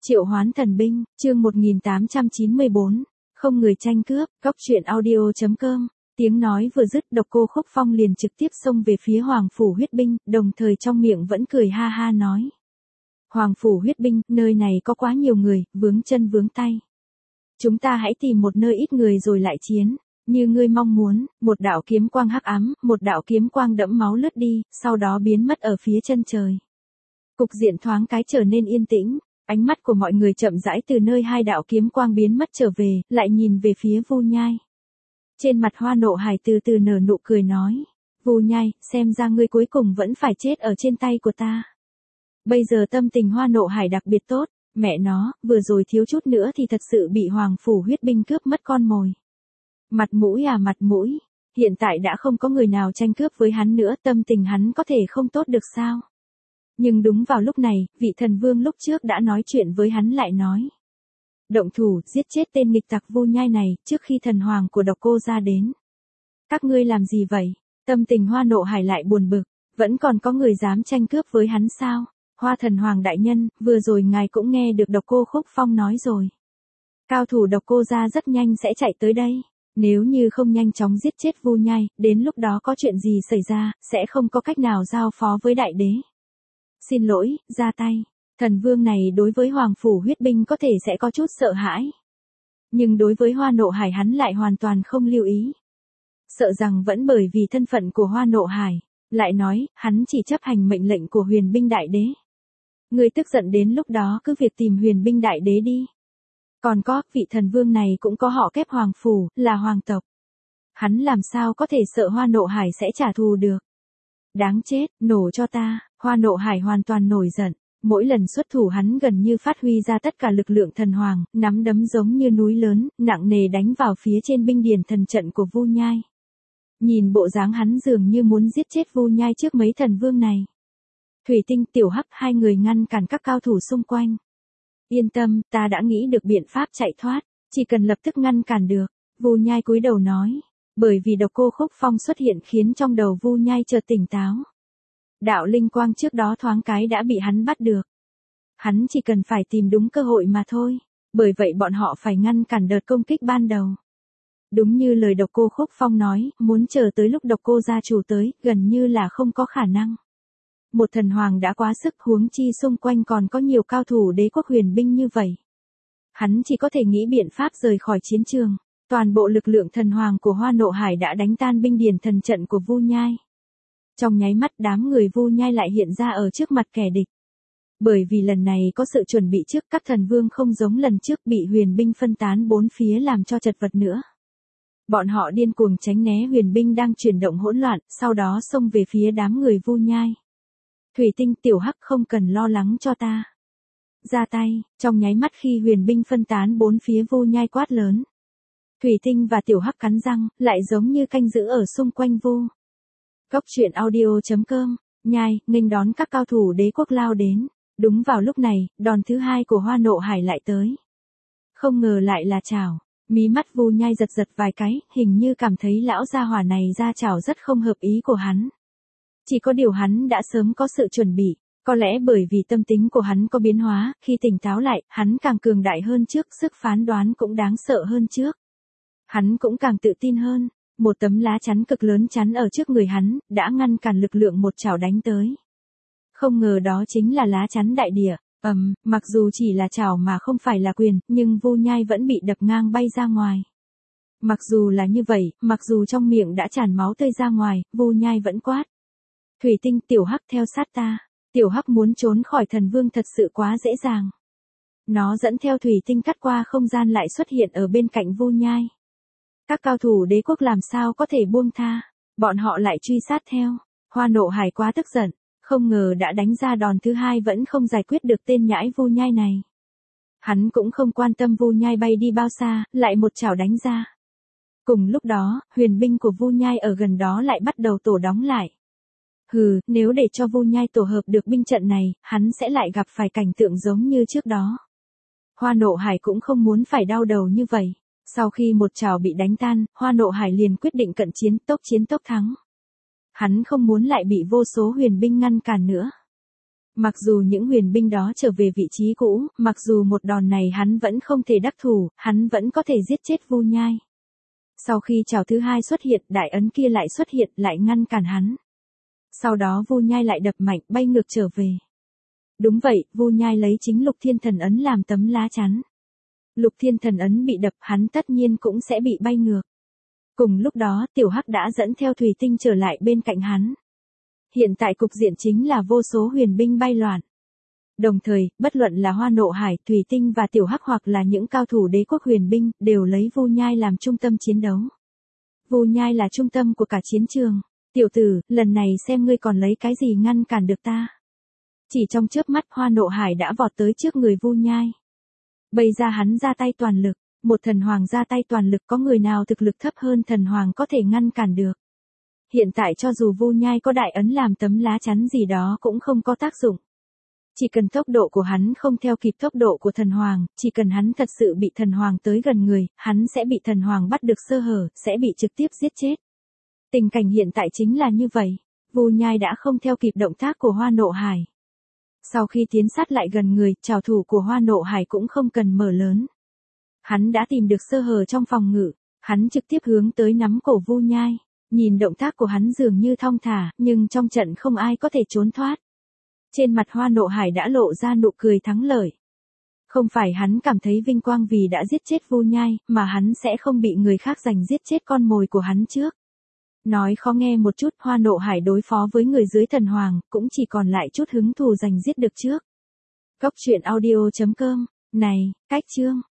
Triệu hoán thần binh, chương 1894, không người tranh cướp, góc truyện audio.com. Tiếng nói vừa dứt, Độc Cô Khúc Phong liền trực tiếp xông về phía Hoàng Phủ huyết binh, đồng thời trong miệng vẫn cười ha ha nói. Hoàng Phủ huyết binh, nơi này có quá nhiều người, vướng chân vướng tay. Chúng ta hãy tìm một nơi ít người rồi lại chiến, như ngươi mong muốn. Một đạo kiếm quang hắc ám, một đạo kiếm quang đẫm máu lướt đi, sau đó biến mất ở phía chân trời. Cục diện thoáng cái trở nên yên tĩnh. Ánh mắt của mọi người chậm rãi từ nơi hai đạo kiếm quang biến mất trở về, lại nhìn về phía Vu Nhai. Trên mặt Hoa Nộ Hải từ từ nở nụ cười nói, Vu Nhai, xem ra ngươi cuối cùng vẫn phải chết ở trên tay của ta. Bây giờ tâm tình Hoa Nộ Hải đặc biệt tốt, mẹ nó, vừa rồi thiếu chút nữa thì thật sự bị Hoàng Phủ huyết binh cướp mất con mồi. Mặt mũi à mặt mũi, hiện tại đã không có người nào tranh cướp với hắn nữa, tâm tình hắn có thể không tốt được sao? Nhưng đúng vào lúc này, vị thần vương lúc trước đã nói chuyện với hắn lại nói. Động thủ, giết chết tên nghịch tặc Vu Nhai này, trước khi thần hoàng của Độc Cô ra đến. Các ngươi làm gì vậy? Tâm tình Hoa Nộ Hải lại buồn bực, vẫn còn có người dám tranh cướp với hắn sao? Hoa thần hoàng đại nhân, vừa rồi ngài cũng nghe được Độc Cô Khúc Phong nói rồi. Cao thủ Độc Cô ra rất nhanh sẽ chạy tới đây. Nếu như không nhanh chóng giết chết Vu Nhai, đến lúc đó có chuyện gì xảy ra, sẽ không có cách nào giao phó với đại đế. Xin lỗi, ra tay. Thần vương này đối với Hoàng Phủ huyết binh có thể sẽ có chút sợ hãi. Nhưng đối với Hoa Nộ Hải hắn lại hoàn toàn không lưu ý. Sợ rằng vẫn bởi vì thân phận của Hoa Nộ Hải, lại nói, hắn chỉ chấp hành mệnh lệnh của huyền binh đại đế. Người tức giận đến lúc đó cứ việc tìm huyền binh đại đế đi. Còn có, vị thần vương này cũng có họ kép Hoàng Phủ, là hoàng tộc. Hắn làm sao có thể sợ Hoa Nộ Hải sẽ trả thù được. Đáng chết, nổ cho ta. Hoa Nộ Hải hoàn toàn nổi giận, mỗi lần xuất thủ hắn gần như phát huy ra tất cả lực lượng thần hoàng, nắm đấm giống như núi lớn, nặng nề đánh vào phía trên binh điển thần trận của Vu Nhai. Nhìn bộ dáng hắn dường như muốn giết chết Vu Nhai trước mấy thần vương này. Thủy Tinh, Tiểu Hắc, hai người ngăn cản các cao thủ xung quanh. Yên tâm, ta đã nghĩ được biện pháp chạy thoát, chỉ cần lập tức ngăn cản được. Vu Nhai cúi đầu nói, bởi vì Độc Cô Khúc Phong xuất hiện khiến trong đầu Vu Nhai chợt tỉnh táo. Đạo linh quang trước đó thoáng cái đã bị hắn bắt được. Hắn chỉ cần phải tìm đúng cơ hội mà thôi, bởi vậy bọn họ phải ngăn cản đợt công kích ban đầu. Đúng như lời Độc Cô Khúc Phong nói, muốn chờ tới lúc Độc Cô gia chủ tới, gần như là không có khả năng. Một thần hoàng đã quá sức, huống chi xung quanh còn có nhiều cao thủ đế quốc huyền binh như vậy. Hắn chỉ có thể nghĩ biện pháp rời khỏi chiến trường. Toàn bộ lực lượng thần hoàng của Hoa Nộ Hải đã đánh tan binh điển thần trận của Vu Nhai. Trong nháy mắt đám người Vu Nhai lại hiện ra ở trước mặt kẻ địch. Bởi vì lần này có sự chuẩn bị trước, các thần vương không giống lần trước bị huyền binh phân tán bốn phía làm cho chật vật nữa. Bọn họ điên cuồng tránh né huyền binh đang chuyển động hỗn loạn, sau đó xông về phía đám người Vu Nhai. Thủy Tinh, Tiểu Hắc, không cần lo lắng cho ta. Ra tay, trong nháy mắt khi huyền binh phân tán bốn phía Vu Nhai quát lớn. Thủy Tinh và Tiểu Hắc cắn răng, lại giống như canh giữ ở xung quanh Vu. Góc truyện audio.com, Nhai, nghênh đón các cao thủ đế quốc lao đến. Đúng vào lúc này, đòn thứ hai của Hoa Nộ Hải lại tới. Không ngờ lại là chảo. Mí mắt Vu Nhai giật giật vài cái, hình như cảm thấy lão gia hỏa này ra chảo rất không hợp ý của hắn. Chỉ có điều hắn đã sớm có sự chuẩn bị, có lẽ bởi vì tâm tính của hắn có biến hóa, khi tỉnh táo lại, hắn càng cường đại hơn trước, sức phán đoán cũng đáng sợ hơn trước. Hắn cũng càng tự tin hơn, một tấm lá chắn cực lớn chắn ở trước người hắn, đã ngăn cản lực lượng một chảo đánh tới. Không ngờ đó chính là lá chắn đại địa, mặc dù chỉ là chảo mà không phải là quyền, nhưng Vu Nhai vẫn bị đập ngang bay ra ngoài. Mặc dù là như vậy, mặc dù trong miệng đã tràn máu tươi ra ngoài, Vu Nhai vẫn quát. Thủy Tinh, Tiểu Hắc, theo sát ta. Tiểu Hắc muốn trốn khỏi thần vương thật sự quá dễ dàng. Nó dẫn theo Thủy Tinh cắt qua không gian lại xuất hiện ở bên cạnh Vu Nhai. Các cao thủ đế quốc làm sao có thể buông tha, bọn họ lại truy sát theo. Hoa Nộ Hải quá tức giận, không ngờ đã đánh ra đòn thứ hai vẫn không giải quyết được tên nhãi Vu Nhai này. Hắn cũng không quan tâm Vu Nhai bay đi bao xa, lại một chảo đánh ra. Cùng lúc đó, huyền binh của Vu Nhai ở gần đó lại bắt đầu tổ đóng lại. Nếu để cho Vu Nhai tổ hợp được binh trận này, hắn sẽ lại gặp phải cảnh tượng giống như trước đó. Hoa Nộ Hải cũng không muốn phải đau đầu như vậy. Sau khi một chảo bị đánh tan, Hoa Nộ Hải liền quyết định cận chiến tốc thắng. Hắn không muốn lại bị vô số huyền binh ngăn cản nữa. Mặc dù những huyền binh đó trở về vị trí cũ, mặc dù một đòn này hắn vẫn không thể đắc thủ, hắn vẫn có thể giết chết Vu Nhai. Sau khi trảo thứ hai xuất hiện, đại ấn kia lại xuất hiện, lại ngăn cản hắn. Sau đó Vu Nhai lại đập mạnh, bay ngược trở về. Đúng vậy, Vu Nhai lấy chính Lục Thiên Thần ấn làm tấm lá chắn. Lục Thiên Thần ấn bị đập, hắn tất nhiên cũng sẽ bị bay ngược. Cùng lúc đó, Tiểu Hắc đã dẫn theo Thủy Tinh trở lại bên cạnh hắn. Hiện tại cục diện chính là vô số huyền binh bay loạn. Đồng thời, bất luận là Hoa Nộ Hải, Thủy Tinh và Tiểu Hắc hoặc là những cao thủ đế quốc huyền binh, đều lấy Vu Nhai làm trung tâm chiến đấu. Vu Nhai là trung tâm của cả chiến trường. Tiểu tử, lần này xem ngươi còn lấy cái gì ngăn cản được ta. Chỉ trong chớp mắt Hoa Nộ Hải đã vọt tới trước người Vu Nhai. Bây giờ hắn ra tay toàn lực, một thần hoàng ra tay toàn lực, có người nào thực lực thấp hơn thần hoàng có thể ngăn cản được. Hiện tại cho dù Vu Nhai có đại ấn làm tấm lá chắn gì đó cũng không có tác dụng. Chỉ cần tốc độ của hắn không theo kịp tốc độ của thần hoàng, chỉ cần hắn thật sự bị thần hoàng tới gần người, hắn sẽ bị thần hoàng bắt được sơ hở, sẽ bị trực tiếp giết chết. Tình cảnh hiện tại chính là như vậy, Vu Nhai đã không theo kịp động tác của Hoa Nộ Hải. Sau khi tiến sát lại gần người, trảo thủ của Hoa Nộ Hải cũng không cần mở lớn. Hắn đã tìm được sơ hở trong phòng ngự, hắn trực tiếp hướng tới nắm cổ Vu Nhai. Nhìn động tác của hắn dường như thong thả, nhưng trong trận không ai có thể trốn thoát. Trên mặt Hoa Nộ Hải đã lộ ra nụ cười thắng lợi. Không phải hắn cảm thấy vinh quang vì đã giết chết Vu Nhai, mà hắn sẽ không bị người khác giành giết chết con mồi của hắn trước. Nói khó nghe một chút, Hoa Nộ Hải đối phó với người dưới thần hoàng, cũng chỉ còn lại chút hứng thù giành giết được trước. Cốc truyện audio.com, này, cách chương.